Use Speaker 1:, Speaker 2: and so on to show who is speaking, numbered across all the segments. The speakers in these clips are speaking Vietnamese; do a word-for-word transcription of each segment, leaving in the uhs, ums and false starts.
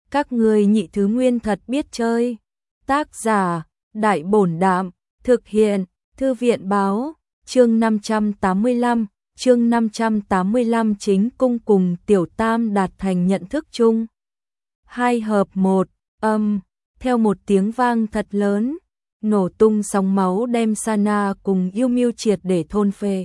Speaker 1: Các ngươi nhị thứ nguyên thật biết chơi. Tác giả, Đại Bổn Đạm, thực hiện, Thư viện Báo, chương năm trăm tám mươi lăm, chương năm trăm tám mươi lăm chính cung cùng Tiểu Tam đạt thành nhận thức chung. Hai hợp một, âm, theo một tiếng vang thật lớn, nổ tung sóng máu đem Sana cùng Yêu Miêu triệt để thôn phệ.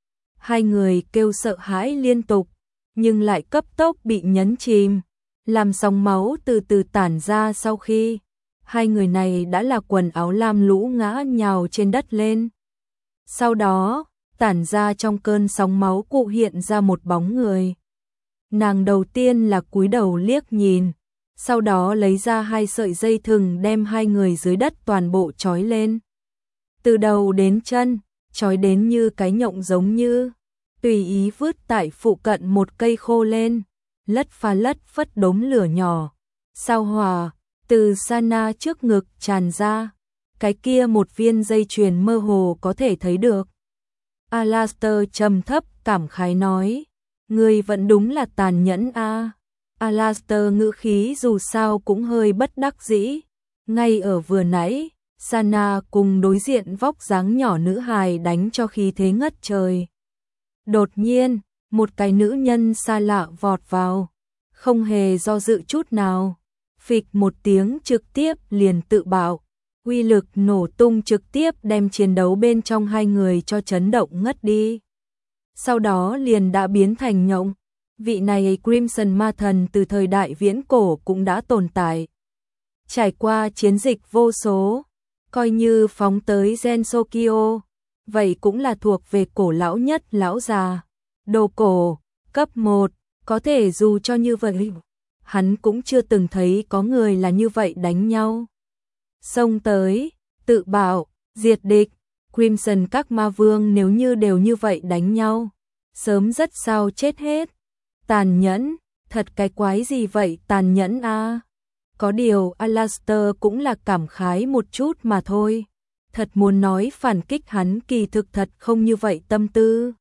Speaker 1: Hai người kêu sợ hãi liên tục, nhưng lại cấp tốc bị nhấn chìm, làm sóng máu từ từ tản ra sau khi hai người này đã là quần áo lam lũ ngã nhào trên đất lên. Sau đó, tản ra trong cơn sóng máu cụ hiện ra một bóng người. Nàng đầu tiên là cúi đầu liếc nhìn, sau đó lấy ra hai sợi dây thừng đem hai người dưới đất toàn bộ trói lên. Từ đầu đến chân, trói đến như cái nhộng giống như, tùy ý vứt tại phụ cận một cây khô lên, lất pha lất phất đốm lửa nhỏ. Sao hỏa, từ Sana trước ngực tràn ra, cái kia một viên dây chuyền mơ hồ có thể thấy được. Alastair trầm thấp cảm khái nói, người vẫn đúng là tàn nhẫn a. À. Alastair ngữ khí dù sao cũng hơi bất đắc dĩ, ngay ở vừa nãy, Sana cùng đối diện vóc dáng nhỏ nữ hài đánh cho khí thế ngất trời. Đột nhiên, một cái nữ nhân xa lạ vọt vào, không hề do dự chút nào, phịch một tiếng trực tiếp liền tự bạo, uy lực nổ tung trực tiếp đem chiến đấu bên trong hai người cho chấn động ngất đi. Sau đó liền đã biến thành nhộng. Vị này Crimson Ma Thần từ thời đại viễn cổ cũng đã tồn tại. Trải qua chiến dịch vô số, coi như phóng tới Gensokyo, vậy cũng là thuộc về cổ lão nhất lão già. Đồ cổ, cấp một, có thể dù cho như vậy, hắn cũng chưa từng thấy có người là như vậy đánh nhau. Xông tới, tự bảo, diệt địch, Crimson các ma vương nếu như đều như vậy đánh nhau, sớm rất sao chết hết. Tàn nhẫn, thật cái quái gì vậy tàn nhẫn a. À. Có điều Alastair cũng là cảm khái một chút mà thôi. Thật muốn nói phản kích hắn kỳ thực thật không như vậy tâm tư.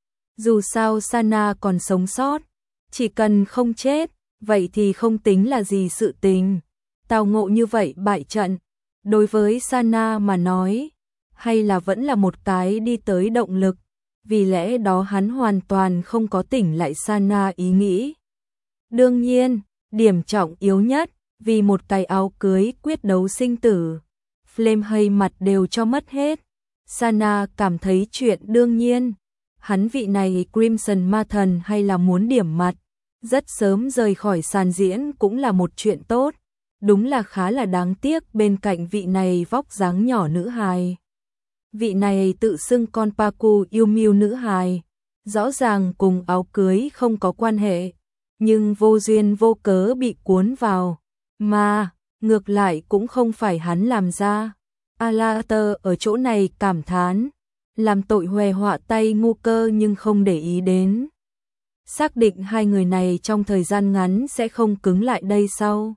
Speaker 1: Dù sao Sana còn sống sót, chỉ cần không chết, vậy thì không tính là gì sự tình. Tào ngộ như vậy bại trận, đối với Sana mà nói, hay là vẫn là một cái đi tới động lực. Vì lẽ đó hắn hoàn toàn không có tỉnh lại Sana ý nghĩ. Đương nhiên, điểm trọng yếu nhất, vì một cái áo cưới quyết đấu sinh tử, Flame hay mặt đều cho mất hết. Sana cảm thấy chuyện đương nhiên, hắn vị này Crimson Ma Thần hay là muốn điểm mặt, rất sớm rời khỏi sàn diễn cũng là một chuyện tốt. Đúng là khá là đáng tiếc bên cạnh vị này vóc dáng nhỏ nữ hài. Vị này tự xưng con Paku yêu miêu nữ hài, rõ ràng cùng áo cưới không có quan hệ, nhưng vô duyên vô cớ bị cuốn vào, mà ngược lại cũng không phải hắn làm ra. Alastair ở chỗ này cảm thán, làm tội huề họa tay ngu cơ nhưng không để ý đến. Xác định hai người này trong thời gian ngắn sẽ không cứng lại đây sau.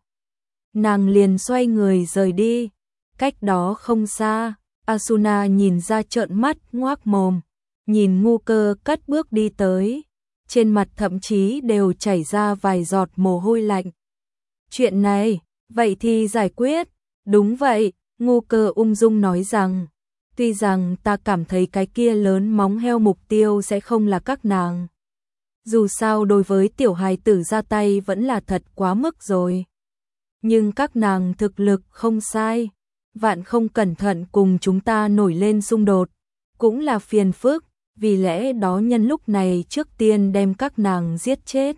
Speaker 1: Nàng liền xoay người rời đi, cách đó không xa. Asuna nhìn ra trợn mắt ngoác mồm, nhìn ngu cơ cất bước đi tới, trên mặt thậm chí đều chảy ra vài giọt mồ hôi lạnh. Chuyện này, vậy thì giải quyết, đúng vậy, ngu cơ ung dung nói rằng, tuy rằng ta cảm thấy cái kia lớn móng heo mục tiêu sẽ không là các nàng. Dù sao đối với tiểu hài tử ra tay vẫn là thật quá mức rồi. Nhưng các nàng thực lực không sai. Vạn không cẩn thận cùng chúng ta nổi lên xung đột, cũng là phiền phức, vì lẽ đó nhân lúc này trước tiên đem các nàng giết chết.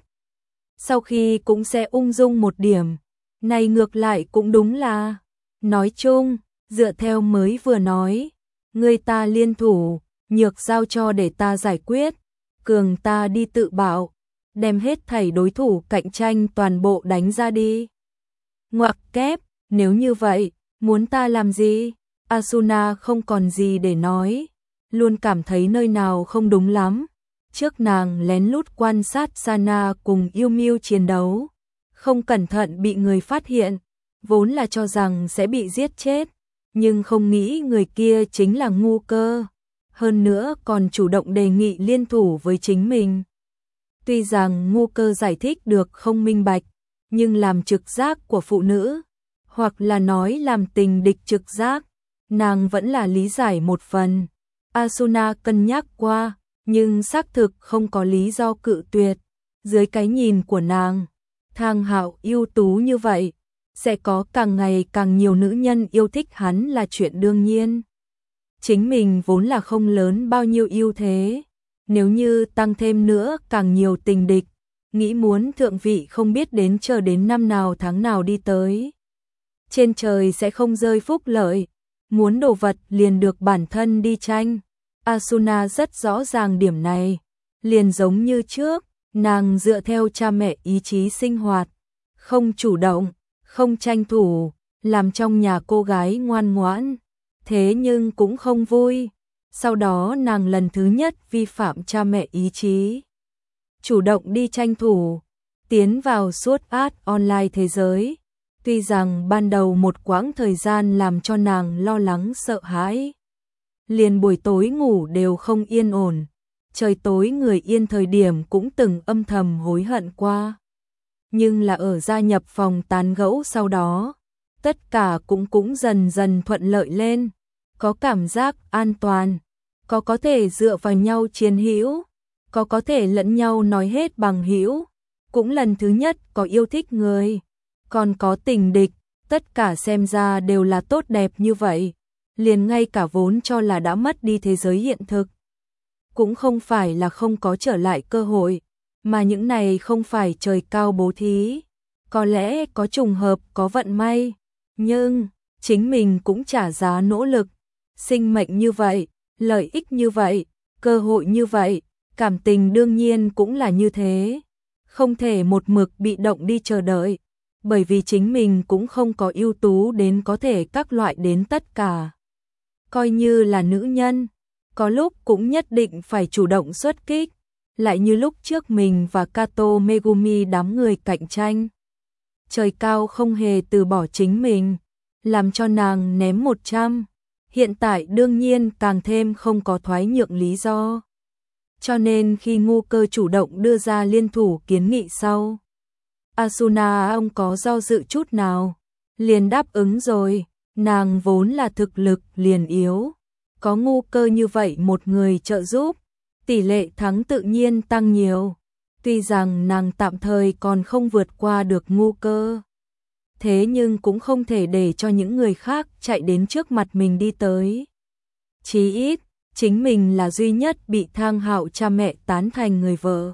Speaker 1: Sau khi cũng sẽ ung dung một điểm, này ngược lại cũng đúng là, nói chung, dựa theo mới vừa nói, người ta liên thủ, nhược giao cho để ta giải quyết, cường ta đi tự bảo, đem hết thảy đối thủ cạnh tranh toàn bộ đánh ra đi. Ngoặc kép, nếu như vậy, muốn ta làm gì? Asuna không còn gì để nói, luôn cảm thấy nơi nào không đúng lắm. Trước nàng lén lút quan sát Sana cùng Yêu Miêu chiến đấu, không cẩn thận bị người phát hiện, vốn là cho rằng sẽ bị giết chết, nhưng không nghĩ người kia chính là ngu cơ, hơn nữa còn chủ động đề nghị liên thủ với chính mình. Tuy rằng ngu cơ giải thích được không minh bạch, nhưng làm trực giác của phụ nữ, hoặc là nói làm tình địch trực giác, nàng vẫn là lý giải một phần. Asuna cân nhắc qua, nhưng xác thực không có lý do cự tuyệt. Dưới cái nhìn của nàng, Thang Hạo ưu tú như vậy, sẽ có càng ngày càng nhiều nữ nhân yêu thích hắn là chuyện đương nhiên. Chính mình vốn là không lớn bao nhiêu ưu thế, nếu như tăng thêm nữa càng nhiều tình địch, nghĩ muốn thượng vị không biết đến chờ đến năm nào tháng nào đi tới. Trên trời sẽ không rơi phúc lợi, muốn đồ vật liền được bản thân đi tranh. Asuna rất rõ ràng điểm này, liền giống như trước, nàng dựa theo cha mẹ ý chí sinh hoạt, không chủ động, không tranh thủ, làm trong nhà cô gái ngoan ngoãn, thế nhưng cũng không vui. Sau đó nàng lần thứ nhất vi phạm cha mẹ ý chí, chủ động đi tranh thủ, tiến vào suốt art online thế giới. Tuy rằng ban đầu một quãng thời gian làm cho nàng lo lắng sợ hãi, liền buổi tối ngủ đều không yên ổn, trời tối người yên thời điểm cũng từng âm thầm hối hận qua. Nhưng là ở gia nhập phòng tán gẫu sau đó, tất cả cũng cũng dần dần thuận lợi lên, có cảm giác an toàn, có có thể dựa vào nhau chiến hữu, có có thể lẫn nhau nói hết bằng hữu, cũng lần thứ nhất có yêu thích người, còn có tình địch, tất cả xem ra đều là tốt đẹp như vậy, liền ngay cả vốn cho là đã mất đi thế giới hiện thực, cũng không phải là không có trở lại cơ hội, mà những này không phải trời cao bố thí, có lẽ có trùng hợp, có vận may, nhưng chính mình cũng trả giá nỗ lực, sinh mệnh như vậy, lợi ích như vậy, cơ hội như vậy, cảm tình đương nhiên cũng là như thế, không thể một mực bị động đi chờ đợi, bởi vì chính mình cũng không có ưu tú đến có thể các loại đến tất cả. Coi như là nữ nhân, có lúc cũng nhất định phải chủ động xuất kích, lại như lúc trước mình và Kato Megumi đám người cạnh tranh. Trời cao không hề từ bỏ chính mình, làm cho nàng ném một trăm, hiện tại đương nhiên càng thêm không có thoái nhượng lý do. Cho nên khi Ngu Cơ chủ động đưa ra liên thủ kiến nghị sau, Asuna ông có do dự chút nào, liền đáp ứng rồi, nàng vốn là thực lực liền yếu, có Ngu Cơ như vậy một người trợ giúp, tỷ lệ thắng tự nhiên tăng nhiều. Tuy rằng nàng tạm thời còn không vượt qua được Ngu Cơ, thế nhưng cũng không thể để cho những người khác chạy đến trước mặt mình đi tới. Chí ít, chính mình là duy nhất bị Thang Hạo cha mẹ tán thành người vợ.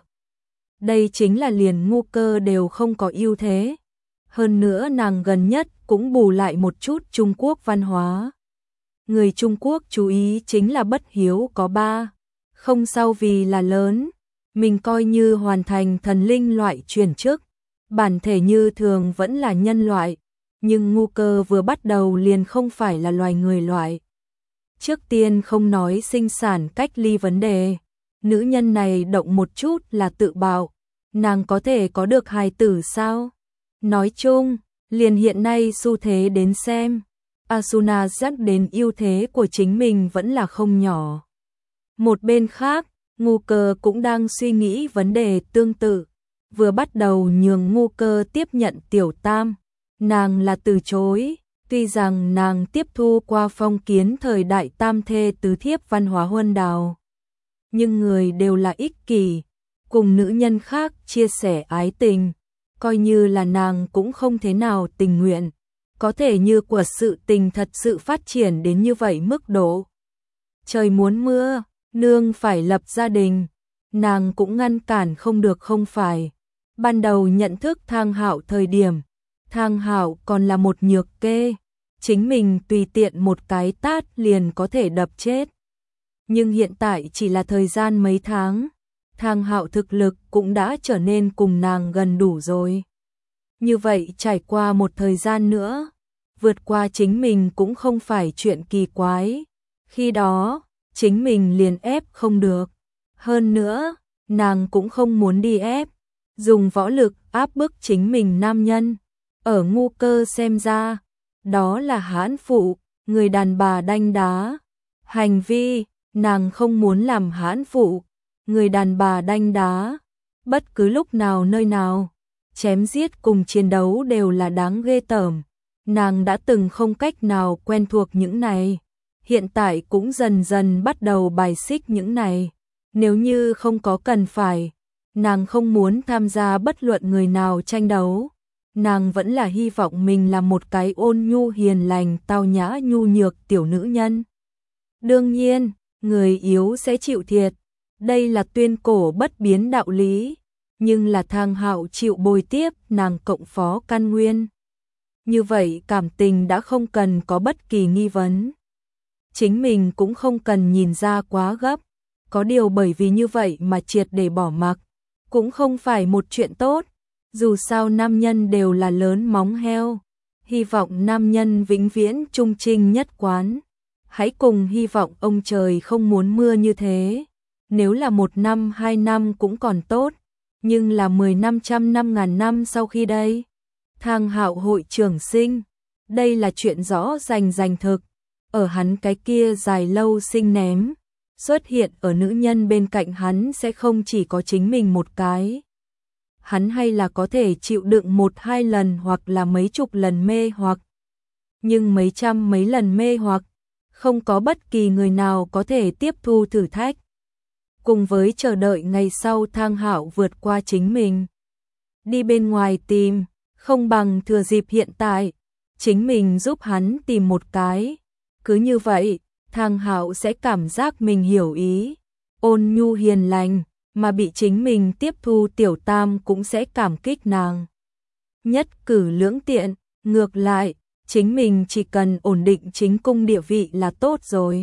Speaker 1: Đây chính là liền Ngu Cơ đều không có ưu thế. Hơn nữa nàng gần nhất cũng bù lại một chút Trung Quốc văn hóa. Người Trung Quốc chú ý chính là bất hiếu có ba, không sau vì là lớn. Mình coi như hoàn thành thần linh loại chuyển chức, bản thể như thường vẫn là nhân loại, nhưng Ngu Cơ vừa bắt đầu liền không phải là loài người loại. Trước tiên không nói sinh sản cách ly vấn đề, nữ nhân này động một chút là tự bạo, nàng có thể có được hài tử sao? Nói chung, liền hiện nay xu thế đến xem, Asuna dắt đến ưu thế của chính mình vẫn là không nhỏ. Một bên khác, Ngu Cơ cũng đang suy nghĩ vấn đề tương tự, vừa bắt đầu nhường Ngu Cơ tiếp nhận Tiểu Tam, nàng là từ chối, tuy rằng nàng tiếp thu qua phong kiến thời đại tam thê tứ thiếp văn hóa huân đào, nhưng người đều là ích kỷ, cùng nữ nhân khác chia sẻ ái tình, coi như là nàng cũng không thế nào tình nguyện, có thể như của sự tình thật sự phát triển đến như vậy mức độ. Trời muốn mưa, nương phải lập gia đình, nàng cũng ngăn cản không được không phải. Ban đầu nhận thức Thang Hạo thời điểm, Thang Hạo còn là một nhược kê, chính mình tùy tiện một cái tát liền có thể đập chết. Nhưng hiện tại chỉ là thời gian mấy tháng, Thang Hạo thực lực cũng đã trở nên cùng nàng gần đủ rồi. Như vậy trải qua một thời gian nữa, vượt qua chính mình cũng không phải chuyện kỳ quái. Khi đó, chính mình liền ép không được. Hơn nữa, nàng cũng không muốn đi ép, dùng võ lực áp bức chính mình nam nhân. Ở Ngu Cơ xem ra, đó là hãn phụ, người đàn bà đanh đá. Hành vi, nàng không muốn làm hãn phụ, người đàn bà đanh đá, bất cứ lúc nào nơi nào. chém giết cùng chiến đấu đều là đáng ghê tởm. Nàng đã từng không cách nào quen thuộc những này, hiện tại cũng dần dần bắt đầu bài xích những này. Nếu như không có cần phải, nàng không muốn tham gia bất luận người nào tranh đấu. Nàng vẫn là hy vọng mình là một cái ôn nhu hiền lành tao nhã nhu nhược tiểu nữ nhân. Đương nhiên, người yếu sẽ chịu thiệt. Đây là tuyên cổ bất biến đạo lý. Nhưng là Thang Hạo chịu bồi tiếp nàng cộng phó căn nguyên. Như vậy cảm tình đã không cần có bất kỳ nghi vấn. Chính mình cũng không cần nhìn ra quá gấp. Có điều bởi vì như vậy mà triệt để bỏ mặc, cũng không phải một chuyện tốt. Dù sao nam nhân đều là lớn móng heo. Hy vọng nam nhân vĩnh viễn trung trinh nhất quán. Hãy cùng hy vọng ông trời không muốn mưa như thế. Nếu là một năm hai năm cũng còn tốt. Nhưng là mười năm trăm năm ngàn năm sau khi đây. Thang Hạo hội trưởng sinh. Đây là chuyện rõ rành rành thực. Ở hắn cái kia dài lâu sinh ném. Xuất hiện ở nữ nhân bên cạnh hắn sẽ không chỉ có chính mình một cái. Hắn hay là có thể chịu đựng một hai lần hoặc là mấy chục lần mê hoặc. Nhưng mấy trăm mấy lần mê hoặc, không có bất kỳ người nào có thể tiếp thu thử thách. Cùng với chờ đợi ngày sau Thang Hạo vượt qua chính mình. Đi bên ngoài tìm, không bằng thừa dịp hiện tại, chính mình giúp hắn tìm một cái. Cứ như vậy, Thang Hạo sẽ cảm giác mình hiểu ý, ôn nhu hiền lành, mà bị chính mình tiếp thu tiểu tam cũng sẽ cảm kích nàng. Nhất cử lưỡng tiện, ngược lại, chính mình chỉ cần ổn định chính cung địa vị là tốt rồi.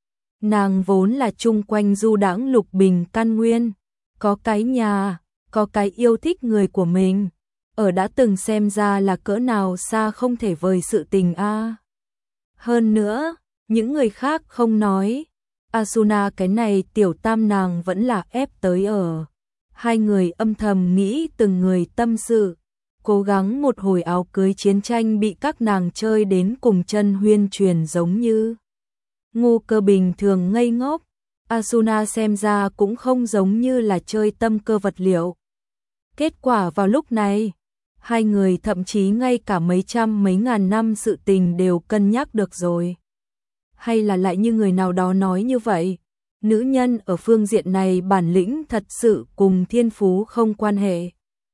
Speaker 1: Nàng vốn là chung quanh du đãng lục bình căn nguyên, có cái nhà, có cái yêu thích người của mình, ở đã từng xem ra là cỡ nào xa không thể vời sự tình a. Hơn nữa, những người khác không nói, Asuna cái này tiểu tam nàng vẫn là ép tới ở. Hai người âm thầm nghĩ từng người tâm sự, cố gắng một hồi áo cưới chiến tranh bị các nàng chơi đến cùng chân huyên truyền giống như. Ngu Cơ bình thường ngây ngốc, Asuna xem ra cũng không giống như là chơi tâm cơ vật liệu. Kết quả vào lúc này, hai người thậm chí ngay cả mấy trăm mấy ngàn năm sự tình đều cân nhắc được rồi. Hay là lại như người nào đó nói như vậy, nữ nhân ở phương diện này bản lĩnh thật sự cùng thiên phú không quan hệ,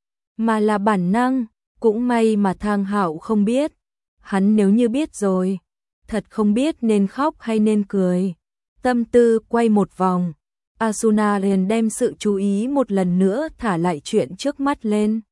Speaker 1: mà là bản năng. Cũng may mà Thang Hạo không biết, hắn nếu như biết rồi, thật không biết nên khóc hay nên cười. Tâm tư quay một vòng, Asuna liền đem sự chú ý một lần nữa thả lại chuyện trước mắt lên.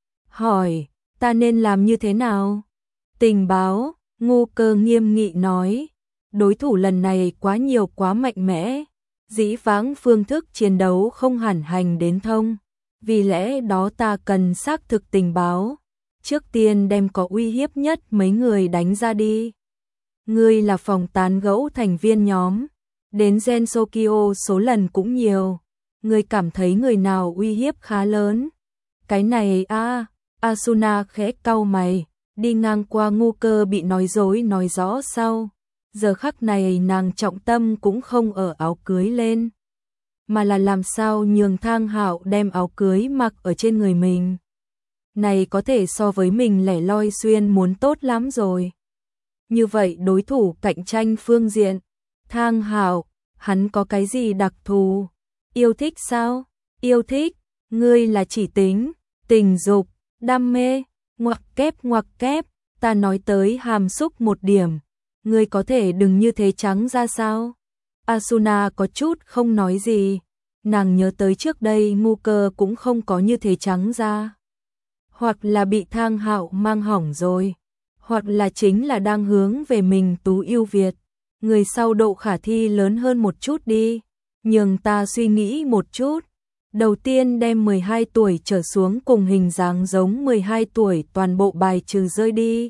Speaker 1: Hỏi, ta nên làm như thế nào? Tình báo, Ngu Cơ nghiêm nghị nói. Đối thủ lần này quá nhiều quá mạnh mẽ, dĩ vãng phương thức chiến đấu không hẳn hành đến thông. Vì lẽ đó ta cần xác thực tình báo. Trước tiên đem có uy hiếp nhất mấy người đánh ra đi. Ngươi là phòng tán gẫu thành viên nhóm, đến Gen Sokyo số lần cũng nhiều. Ngươi cảm thấy người nào uy hiếp khá lớn? Cái này a, à, Asuna khẽ cau mày, đi ngang qua Ngu Cơ bị nói dối nói rõ sau. Giờ khắc này nàng trọng tâm cũng không ở áo cưới lên, mà là làm sao nhường Thang Hạo đem áo cưới mặc ở trên người mình. Này có thể so với mình lẻ loi xuyên muốn tốt lắm rồi. Như vậy đối thủ cạnh tranh phương diện, Thang Hạo, hắn có cái gì đặc thù? Yêu thích sao? Yêu thích, ngươi là chỉ tính, tình dục, đam mê, ngoặc kép ngoặc kép, ta nói tới hàm xúc một điểm. Ngươi có thể đừng như thế trắng ra sao? Asuna có chút không nói gì. Nàng nhớ tới trước đây Ngu Cơ cũng không có như thế trắng ra. Hoặc là bị Thang Hạo mang hỏng rồi, hoặc là chính là đang hướng về mình tú yêu Việt. Người sau độ khả thi lớn hơn một chút đi. Nhường ta suy nghĩ một chút. Đầu tiên đem mười hai tuổi trở xuống cùng hình dáng giống mười hai tuổi toàn bộ bài trừ rơi đi.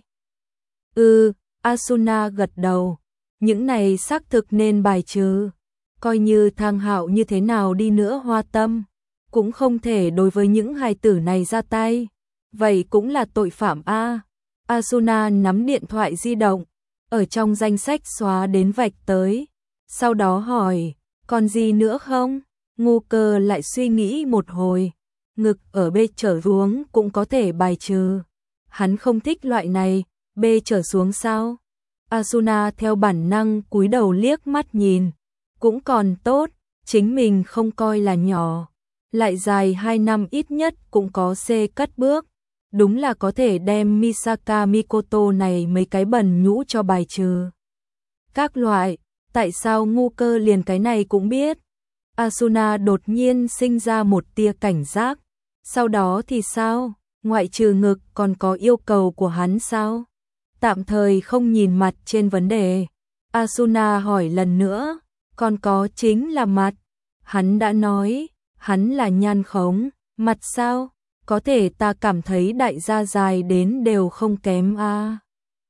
Speaker 1: Ừ. Asuna gật đầu, những này xác thực nên bài trừ. Coi như Thang Hạo như thế nào đi nữa hoa tâm, cũng không thể đối với những hài tử này ra tay. Vậy cũng là tội phạm a. Asuna nắm điện thoại di động, ở trong danh sách xóa đến vạch tới. Sau đó hỏi, còn gì nữa không? Ngu Cơ lại suy nghĩ một hồi. ngực ở B trở xuống cũng có thể bài trừ. Hắn không thích loại này, B trở xuống sao? Asuna theo bản năng cúi đầu liếc mắt nhìn, cũng còn tốt, chính mình không coi là nhỏ, lại dài hai năm ít nhất cũng có C cất bước, đúng là có thể đem Misaka Mikoto này mấy cái bẩn nhũ cho bài trừ. Các loại, tại sao ngu cơ liền cái này cũng biết? Asuna đột nhiên sinh ra một tia cảnh giác, sau đó thì sao? Ngoại trừ ngực còn có yêu cầu của hắn sao? Tạm thời không nhìn mặt trên vấn đề. Asuna hỏi lần nữa, còn có chính là mặt. Hắn đã nói, hắn là nhan khống, mặt sao? Có thể ta cảm thấy đại gia dài đến đều không kém a. À.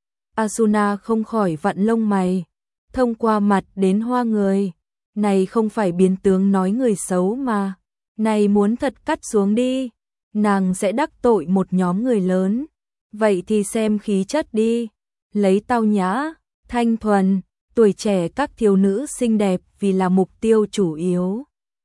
Speaker 1: Asuna không khỏi vặn lông mày, thông qua mặt đến hoa người. Này không phải biến tướng nói người xấu mà. Này muốn thật cắt xuống đi, nàng sẽ đắc tội một nhóm người lớn. Vậy thì xem khí chất đi, lấy tao nhã, thanh thuần, tuổi trẻ các thiếu nữ xinh đẹp vì là mục tiêu chủ yếu.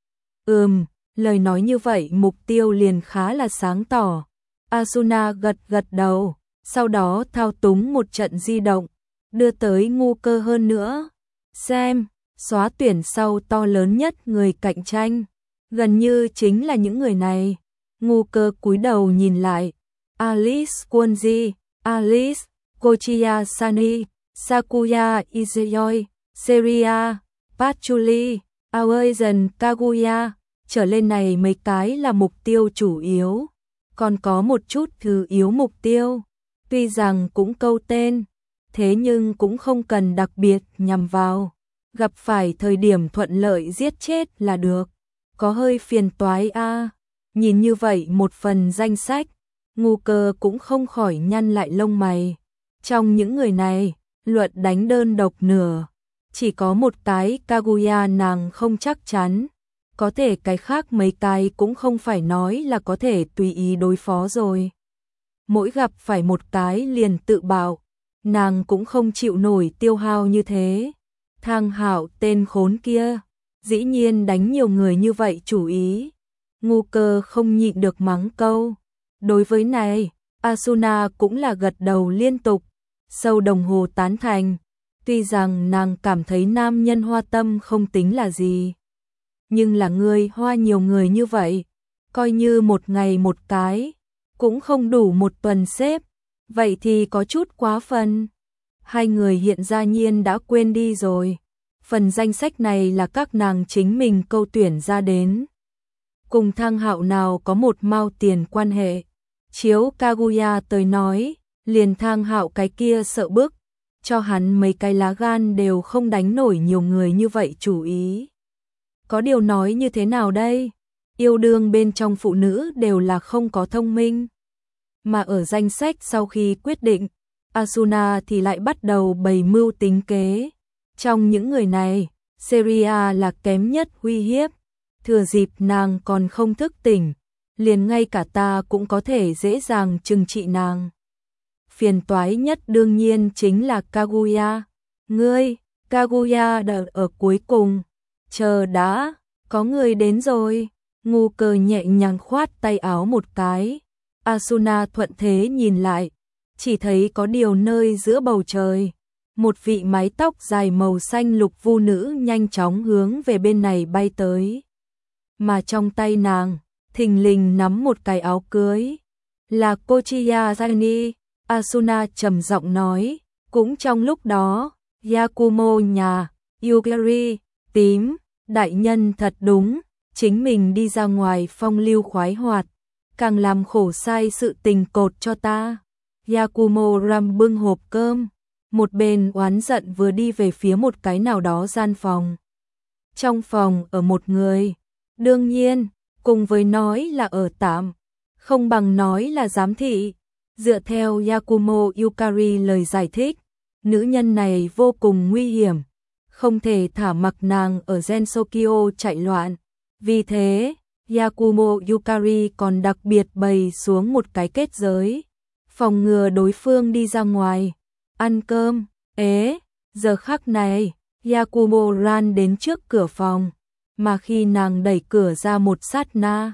Speaker 1: Ừm, lời nói như vậy mục tiêu liền khá là sáng tỏ. Asuna gật gật đầu, sau đó thao túng một trận di động, đưa tới ngu cơ hơn nữa. Xem, xóa tuyển sau to lớn nhất người cạnh tranh, gần như chính là những người này. Ngu cơ cúi đầu nhìn lại, Alice Kunji, Alice, Kochiya Sani, Sakuya Izuyoi, Seria, Patchouli, Aoizan Kaguya, trở lên này mấy cái là mục tiêu chủ yếu, còn có một chút thứ yếu mục tiêu, tuy rằng cũng câu tên, thế nhưng cũng không cần đặc biệt nhằm vào, gặp phải thời điểm thuận lợi giết chết là được, có hơi phiền toái a. À. Nhìn như vậy một phần danh sách, ngu cơ cũng không khỏi nhăn lại lông mày. Trong những người này, luận đánh đơn độc nửa, chỉ có một cái Kaguya nàng không chắc chắn, có thể cái khác mấy cái cũng không phải nói là có thể tùy ý đối phó rồi. Mỗi gặp phải một cái liền tự bảo, nàng cũng không chịu nổi tiêu hao như thế. Thang Hạo tên khốn kia, dĩ nhiên đánh nhiều người như vậy chủ ý. Ngu cơ không nhịn được mắng câu. Đối với này, Asuna cũng là gật đầu liên tục, sâu đồng hồ tán thành. Tuy rằng nàng cảm thấy nam nhân hoa tâm không tính là gì, nhưng là người hoa nhiều người như vậy, coi như một ngày một cái, cũng không đủ một tuần xếp, vậy thì có chút quá phần. Hai người hiện ra nhiên đã quên đi rồi, phần danh sách này là các nàng chính mình câu tuyển ra đến. Cùng Thang Hạo nào có một mao tiền quan hệ, chiếu Kaguya tới nói, liền Thang Hạo cái kia sợ bức, cho hắn mấy cái lá gan đều không đánh nổi nhiều người như vậy chủ ý. Có điều nói như thế nào đây? Yêu đương bên trong phụ nữ đều là không có thông minh. Mà ở danh sách sau khi quyết định, Asuna thì lại bắt đầu bày mưu tính kế. Trong những người này, Seria là kém nhất uy hiếp. Thừa dịp nàng còn không thức tỉnh, liền ngay cả ta cũng có thể dễ dàng trừng trị nàng. Phiền toái nhất đương nhiên chính là Kaguya. Ngươi, Kaguya đợi ở cuối cùng. Chờ đã, có người đến rồi. Ngu cơ nhẹ nhàng khoát tay áo một cái. Asuna thuận thế nhìn lại, chỉ thấy có điều nơi giữa bầu trời. Một vị mái tóc dài màu xanh lục vu nữ nhanh chóng hướng về bên này bay tới. Mà trong tay nàng, thình lình nắm một cái áo cưới. Là Kochiya Zani, Asuna trầm giọng nói. Cũng trong lúc đó, Yakumo nhà, Yugiri, tím, đại nhân thật đúng, chính mình đi ra ngoài phong lưu khoái hoạt, càng làm khổ sai sự tình cột cho ta. Yakumo Ram bưng hộp cơm, một bên oán giận vừa đi về phía một cái nào đó gian phòng. Trong phòng ở một người, đương nhiên, cùng với nói là ở tạm, không bằng nói là giám thị. Dựa theo Yakumo Yukari lời giải thích, nữ nhân này vô cùng nguy hiểm, không thể thả mặc nàng ở Gensokyo chạy loạn. Vì thế, Yakumo Yukari còn đặc biệt bày xuống một cái kết giới, phòng ngừa đối phương đi ra ngoài, ăn cơm. Ế, giờ khắc này, Yakumo ran đến trước cửa phòng, mà khi nàng đẩy cửa ra một sát na,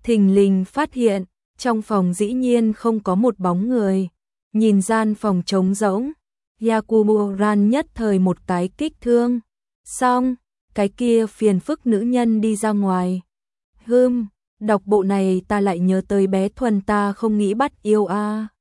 Speaker 1: thình lình phát hiện, trong phòng dĩ nhiên không có một bóng người. Nhìn gian phòng trống rỗng, Yakuburan nhất thời một cái kích thương. Xong, cái kia phiền phức nữ nhân đi ra ngoài. Hừm, đọc bộ này ta lại nhớ tới bé Thuần ta không nghĩ bắt yêu a. À.